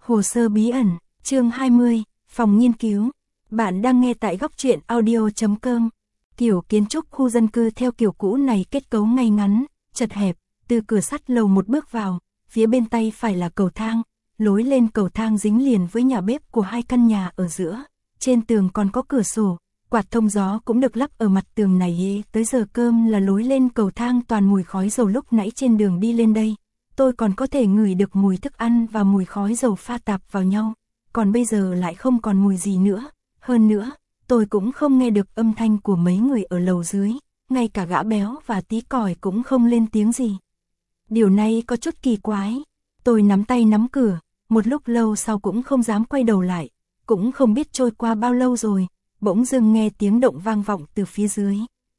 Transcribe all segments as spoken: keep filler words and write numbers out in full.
Hồ sơ bí ẩn, chương hai mươi, phòng nghiên cứu. Bạn đang nghe tại góc truyện audio chấm com. Kiểu kiến trúc khu dân cư theo kiểu cũ này kết cấu ngay ngắn, chật hẹp, từ cửa sắt lầu một bước vào, phía bên tay phải là cầu thang, lối lên cầu thang dính liền với nhà bếp của hai căn nhà ở giữa. Trên tường còn có cửa sổ, quạt thông gió cũng được lắp ở mặt tường này. Tới giờ cơm là lối lên cầu thang toàn mùi khói dầu. Lúc nãy trên đường đi lên đây, tôi còn có thể ngửi được mùi thức ăn và mùi khói dầu pha tạp vào nhau, còn bây giờ lại không còn mùi gì nữa. Hơn nữa, tôi cũng không nghe được âm thanh của mấy người ở lầu dưới, ngay cả gã béo và tí còi cũng không lên tiếng gì. Điều này có chút kỳ quái. Tôi nắm tay nắm cửa, một lúc lâu sau cũng không dám quay đầu lại, cũng không biết trôi qua bao lâu rồi, bỗng dưng nghe tiếng động vang vọng từ phía dưới.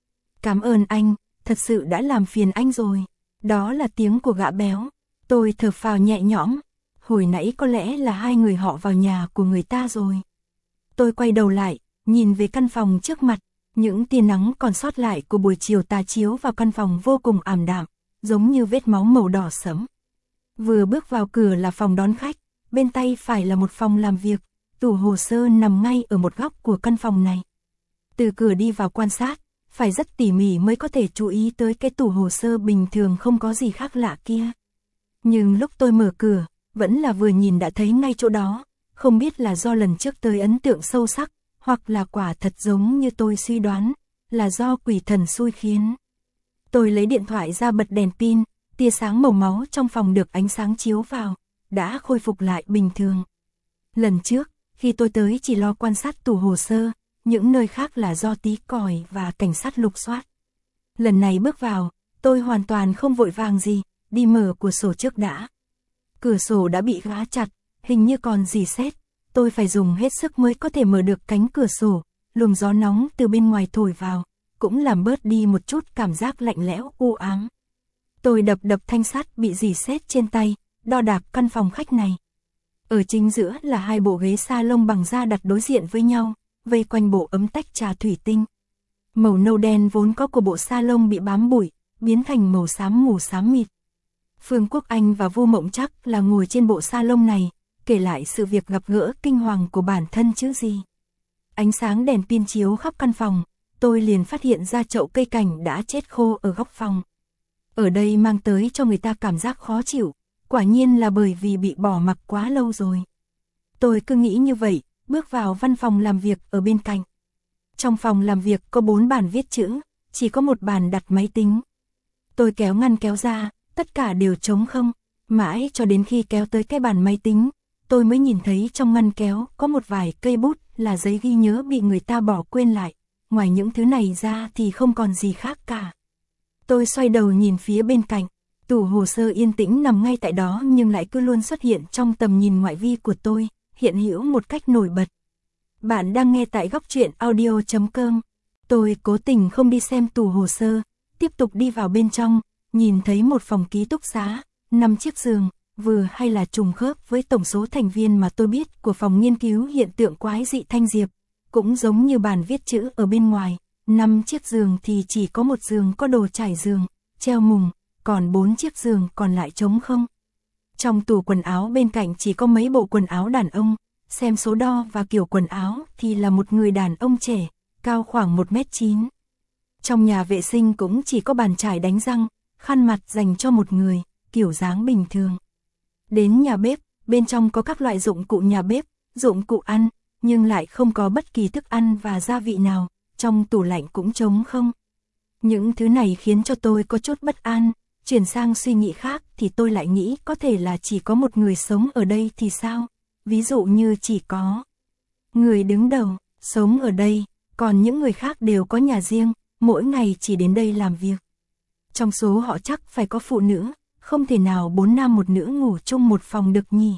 Cảm ơn anh, thật sự đã làm phiền anh rồi. Đó là tiếng của gã béo. Tôi thở phào nhẹ nhõm. Hồi nãy có lẽ là hai người họ vào nhà của người ta rồi. Tôi quay đầu lại, nhìn về căn phòng trước mặt. Những tia nắng còn sót lại của buổi chiều tà chiếu vào căn phòng vô cùng ảm đạm, giống như vết máu màu đỏ sẫm. Vừa bước vào cửa là phòng đón khách, bên tay phải là một phòng làm việc. Tủ hồ sơ nằm ngay ở một góc của căn phòng này. Từ cửa đi vào quan sát, phải rất tỉ mỉ mới có thể chú ý tới cái tủ hồ sơ bình thường không có gì khác lạ kia. Nhưng lúc tôi mở cửa, vẫn là vừa nhìn đã thấy ngay chỗ đó, không biết là do lần trước tới ấn tượng sâu sắc, hoặc là quả thật giống như tôi suy đoán, là do quỷ thần xui khiến. Tôi lấy điện thoại ra bật đèn pin, tia sáng màu máu trong phòng được ánh sáng chiếu vào, đã khôi phục lại bình thường. Lần trước, khi tôi tới chỉ lo quan sát tủ hồ sơ, những nơi khác là do tí còi và cảnh sát lục soát. Lần này bước vào, tôi hoàn toàn không vội vàng gì, đi mở cửa sổ trước đã. Cửa sổ đã bị khóa chặt, hình như còn rỉ sét, tôi phải dùng hết sức mới có thể mở được cánh cửa sổ, luồng gió nóng từ bên ngoài thổi vào, cũng làm bớt đi một chút cảm giác lạnh lẽo u ám. Tôi đập đập thanh sắt bị rỉ sét trên tay, đo đạc căn phòng khách này. Ở chính giữa là hai bộ ghế salon bằng da đặt đối diện với nhau, vây quanh bộ ấm tách trà thủy tinh. Màu nâu đen vốn có của bộ salon bị bám bụi, biến thành màu xám mù xám mịt. Phương Quốc Anh và Vu Mộng Trắc là ngồi trên bộ salon này, kể lại sự việc gặp gỡ kinh hoàng của bản thân chứ gì. Ánh sáng đèn pin chiếu khắp căn phòng, tôi liền phát hiện ra chậu cây cảnh đã chết khô ở góc phòng. Ở đây mang tới cho người ta cảm giác khó chịu, quả nhiên là bởi vì bị bỏ mặc quá lâu rồi. Tôi cứ nghĩ như vậy, bước vào văn phòng làm việc ở bên cạnh. Trong phòng làm việc có bốn bàn viết chữ, chỉ có một bàn đặt máy tính. Tôi kéo ngăn kéo ra, tất cả đều trống không, mãi cho đến khi kéo tới cái bàn máy tính, tôi mới nhìn thấy trong ngăn kéo có một vài cây bút là giấy ghi nhớ bị người ta bỏ quên lại, ngoài những thứ này ra thì không còn gì khác cả. Tôi xoay đầu nhìn phía bên cạnh, tủ hồ sơ yên tĩnh nằm ngay tại đó nhưng lại cứ luôn xuất hiện trong tầm nhìn ngoại vi của tôi, hiện hữu một cách nổi bật. Bạn đang nghe tại góc truyện audio chấm com. Tôi cố tình không đi xem tủ hồ sơ, tiếp tục đi vào bên trong, nhìn thấy một phòng ký túc xá, năm chiếc giường, vừa hay là trùng khớp với tổng số thành viên mà tôi biết của phòng nghiên cứu hiện tượng quái dị Thanh Diệp, cũng giống như bàn viết chữ ở bên ngoài, năm chiếc giường thì chỉ có một giường có đồ trải giường, treo mùng, còn bốn chiếc giường còn lại trống không. Trong tủ quần áo bên cạnh chỉ có mấy bộ quần áo đàn ông, xem số đo và kiểu quần áo thì là một người đàn ông trẻ, cao khoảng một mét chín. Trong nhà vệ sinh cũng chỉ có bàn chải đánh răng, khăn mặt dành cho một người, kiểu dáng bình thường. Đến nhà bếp, bên trong có các loại dụng cụ nhà bếp, dụng cụ ăn, nhưng lại không có bất kỳ thức ăn và gia vị nào, trong tủ lạnh cũng trống không. Những thứ này khiến cho tôi có chút bất an, chuyển sang suy nghĩ khác thì tôi lại nghĩ có thể là chỉ có một người sống ở đây thì sao? Ví dụ như chỉ có người đứng đầu, sống ở đây, còn những người khác đều có nhà riêng, mỗi ngày chỉ đến đây làm việc. Trong số họ chắc phải có phụ nữ, không thể nào bốn nam một nữ ngủ chung một phòng được nhỉ.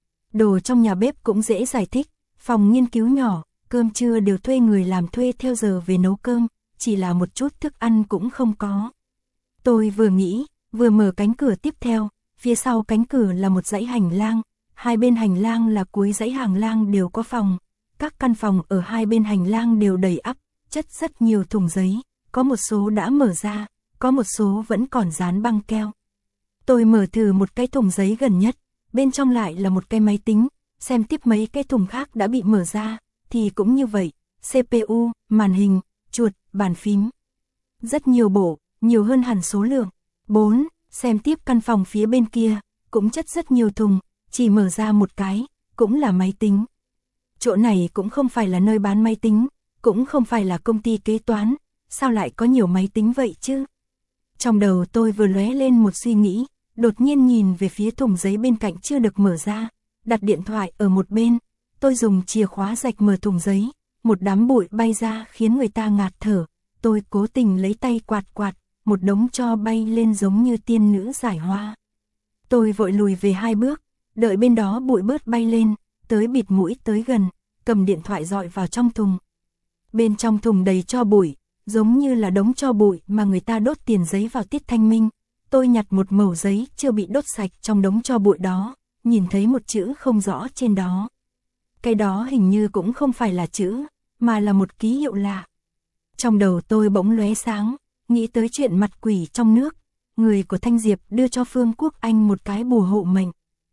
Đồ trong nhà bếp cũng dễ giải thích, phòng nghiên cứu nhỏ, cơm trưa đều thuê người làm thuê theo giờ về nấu cơm, chỉ là một chút thức ăn cũng không có. Tôi vừa nghĩ, vừa mở cánh cửa tiếp theo, phía sau cánh cửa là một dãy hành lang, hai bên hành lang là cuối dãy hành lang đều có phòng, các căn phòng ở hai bên hành lang đều đầy ắp, chất rất nhiều thùng giấy, có một số đã mở ra, có một số vẫn còn dán băng keo. Tôi mở thử một cái thùng giấy gần nhất, bên trong lại là một cái máy tính, xem tiếp mấy cái thùng khác đã bị mở ra, thì cũng như vậy, xê pê u, màn hình, chuột, bàn phím. Rất nhiều bộ, nhiều hơn hẳn số lượng. bốn. Xem tiếp căn phòng phía bên kia, cũng chất rất nhiều thùng, chỉ mở ra một cái, cũng là máy tính. Chỗ này cũng không phải là nơi bán máy tính, cũng không phải là công ty kế toán, sao lại có nhiều máy tính vậy chứ? Trong đầu tôi vừa lóe lên một suy nghĩ, đột nhiên nhìn về phía thùng giấy bên cạnh chưa được mở ra, đặt điện thoại ở một bên, tôi dùng chìa khóa rạch mở thùng giấy, một đám bụi bay ra khiến người ta ngạt thở, tôi cố tình lấy tay quạt quạt, một đống tro bay lên giống như tiên nữ giải hoa. Tôi vội lùi về hai bước, đợi bên đó bụi bớt bay lên, tới bịt mũi tới gần, cầm điện thoại dọi vào trong thùng. Bên trong thùng đầy tro bụi, giống như là đống tro bụi mà người ta đốt tiền giấy vào tiết thanh minh. Tôi nhặt một mẩu giấy chưa bị đốt sạch trong đống tro bụi đó, nhìn thấy một chữ không rõ trên đó. Cái đó hình như cũng không phải là chữ, mà là một ký hiệu lạ. Trong đầu tôi bỗng lóe sáng, nghĩ tới chuyện mặt quỷ trong nước, người của Thanh Diệp đưa cho Phương Quốc Anh một cái bùa hộ mệnh.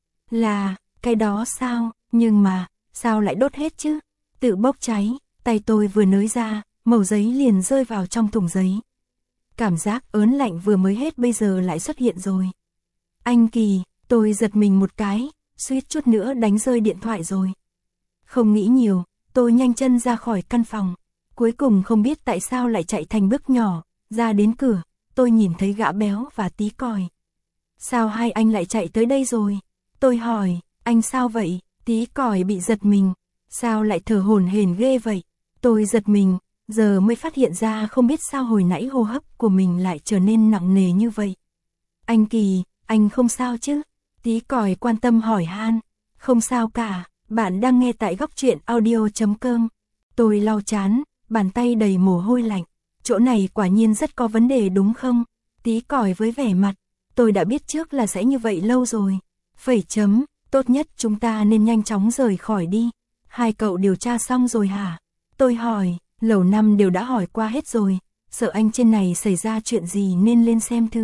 Là, cái đó sao, nhưng mà, sao lại đốt hết chứ? Tự bốc cháy, tay tôi vừa nới ra, mẩu giấy liền rơi vào trong thùng giấy. Cảm giác ớn lạnh vừa mới hết bây giờ lại xuất hiện rồi. Anh Kỳ, tôi giật mình một cái, suýt chút nữa đánh rơi điện thoại rồi. Không nghĩ nhiều, tôi nhanh chân ra khỏi căn phòng. Cuối cùng không biết tại sao lại chạy thành bước nhỏ, ra đến cửa, tôi nhìn thấy Gã Béo và Tí Còi. Sao hai anh lại chạy tới đây rồi? Tôi hỏi, anh sao vậy? Tí Còi bị giật mình. Sao lại thở hổn hển ghê vậy? Tôi giật mình, giờ mới phát hiện ra không biết sao hồi nãy hô hấp của mình lại trở nên nặng nề như vậy. Anh Kỳ, anh không sao chứ? Tí Còi quan tâm hỏi han. Không sao cả, bạn đang nghe tại góc truyện audio chấm com. Tôi lau chán, bàn tay đầy mồ hôi lạnh. Chỗ này quả nhiên rất có vấn đề đúng không? Tí Còi với vẻ mặt, tôi đã biết trước là sẽ như vậy lâu rồi. Phẩy chấm, tốt nhất chúng ta nên nhanh chóng rời khỏi đi. Hai cậu điều tra xong rồi hả? Tôi hỏi, lầu năm đều đã hỏi qua hết rồi, sợ anh trên này xảy ra chuyện gì nên lên xem thử.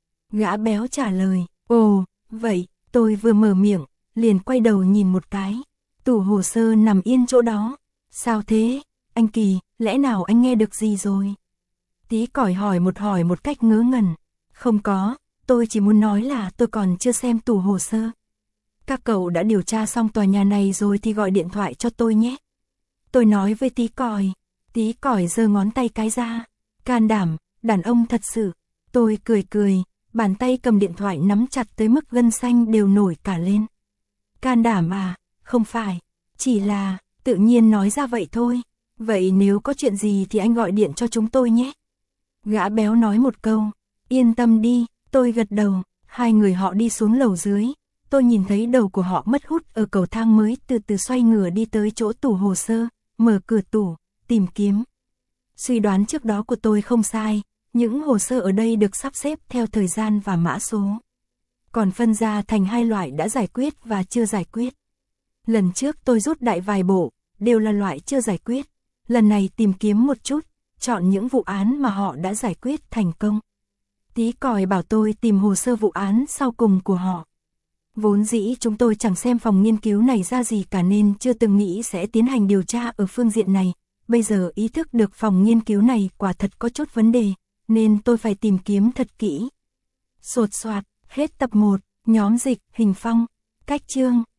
Gã Béo trả lời, ồ, vậy, tôi vừa mở miệng, liền quay đầu nhìn một cái. Tủ hồ sơ nằm yên chỗ đó. Sao thế? Anh Kỳ, lẽ nào anh nghe được gì rồi? Tí Còi hỏi một hỏi một cách ngớ ngẩn. Không có, tôi chỉ muốn nói là tôi còn chưa xem tủ hồ sơ. Các cậu đã điều tra xong tòa nhà này rồi thì gọi điện thoại cho tôi nhé. Tôi nói với Tí Còi. Tí Còi giơ ngón tay cái ra. Can đảm, đàn ông thật sự. Tôi cười cười, bàn tay cầm điện thoại nắm chặt tới mức gân xanh đều nổi cả lên. Can đảm à, không phải, chỉ là, tự nhiên nói ra vậy thôi. Vậy nếu có chuyện gì thì anh gọi điện cho chúng tôi nhé. Gã Béo nói một câu, yên tâm đi, tôi gật đầu, hai người họ đi xuống lầu dưới. Tôi nhìn thấy đầu của họ mất hút ở cầu thang mới từ từ xoay ngửa đi tới chỗ tủ hồ sơ, mở cửa tủ, tìm kiếm. Suy đoán trước đó của tôi không sai, những hồ sơ ở đây được sắp xếp theo thời gian và mã số. Còn phân ra thành hai loại đã giải quyết và chưa giải quyết. Lần trước tôi rút đại vài bộ, đều là loại chưa giải quyết. Lần này tìm kiếm một chút, chọn những vụ án mà họ đã giải quyết thành công. Tí Còi bảo tôi tìm hồ sơ vụ án sau cùng của họ. Vốn dĩ chúng tôi chẳng xem phòng nghiên cứu này ra gì cả nên chưa từng nghĩ sẽ tiến hành điều tra ở phương diện này. Bây giờ ý thức được phòng nghiên cứu này quả thật có chút vấn đề, nên tôi phải tìm kiếm thật kỹ. Sột soạt, hết tập một, nhóm dịch, hình phong, cách chương.